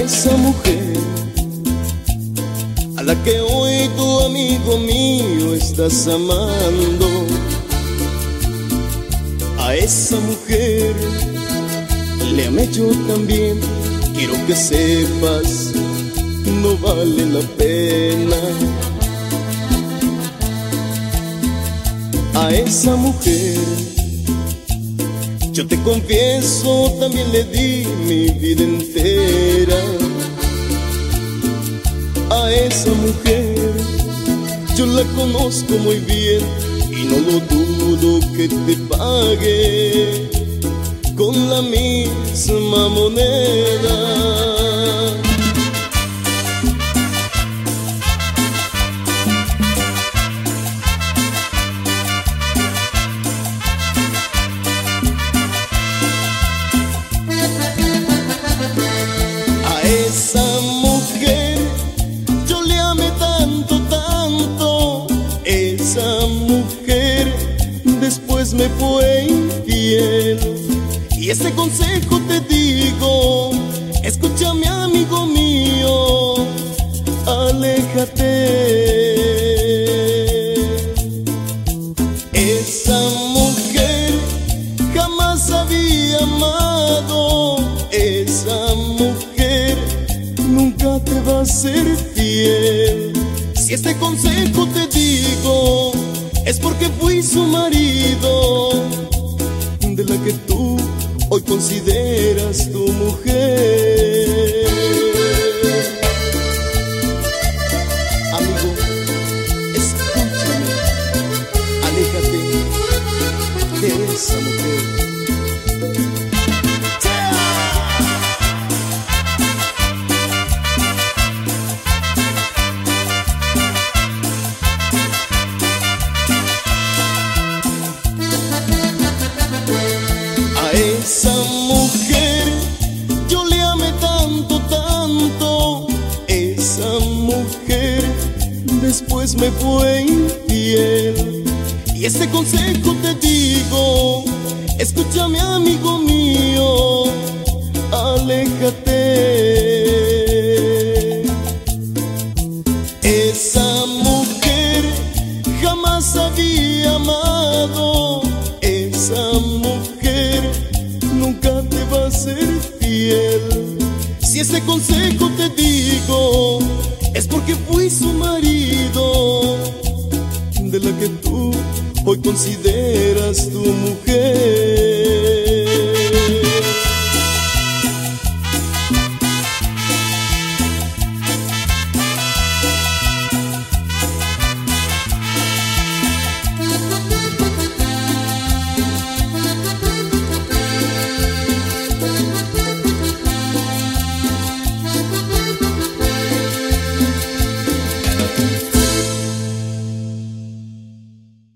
esa mujer a la que hoy tu amigo mío estás amando, a esa mujer le amé yo también. Quiero que sepas, no vale la pena. A esa mujer, yo te confieso, también le di mi vida entera. A esa mujer, yo la conozco muy bien y no lo dudo que te pague con la misma moneda. A esa mujer yo le amé tanto, tanto. Esa mujer después me fue infiel. Y ese consejo te digo, escúchame amigo mío, aléjate. Esa mujer jamás había amado. Esa mujer nunca te va a ser fiel. Si este consejo te digo, es porque fui su marido, de la que tú hoy consideras tu mujer. Amigo, escúchame, aléjate de esa mujer. A esa mujer yo le amé tanto, tanto. Esa mujer después me fue infiel. Y este consejo te digo, escúchame amigo mío, aléjate. Esa mujer jamás había amado. Esa mujer nunca te va a ser fiel. Si ese consejo te digo, es porque fui su marido, de la que tú hoy consideras tu mujer.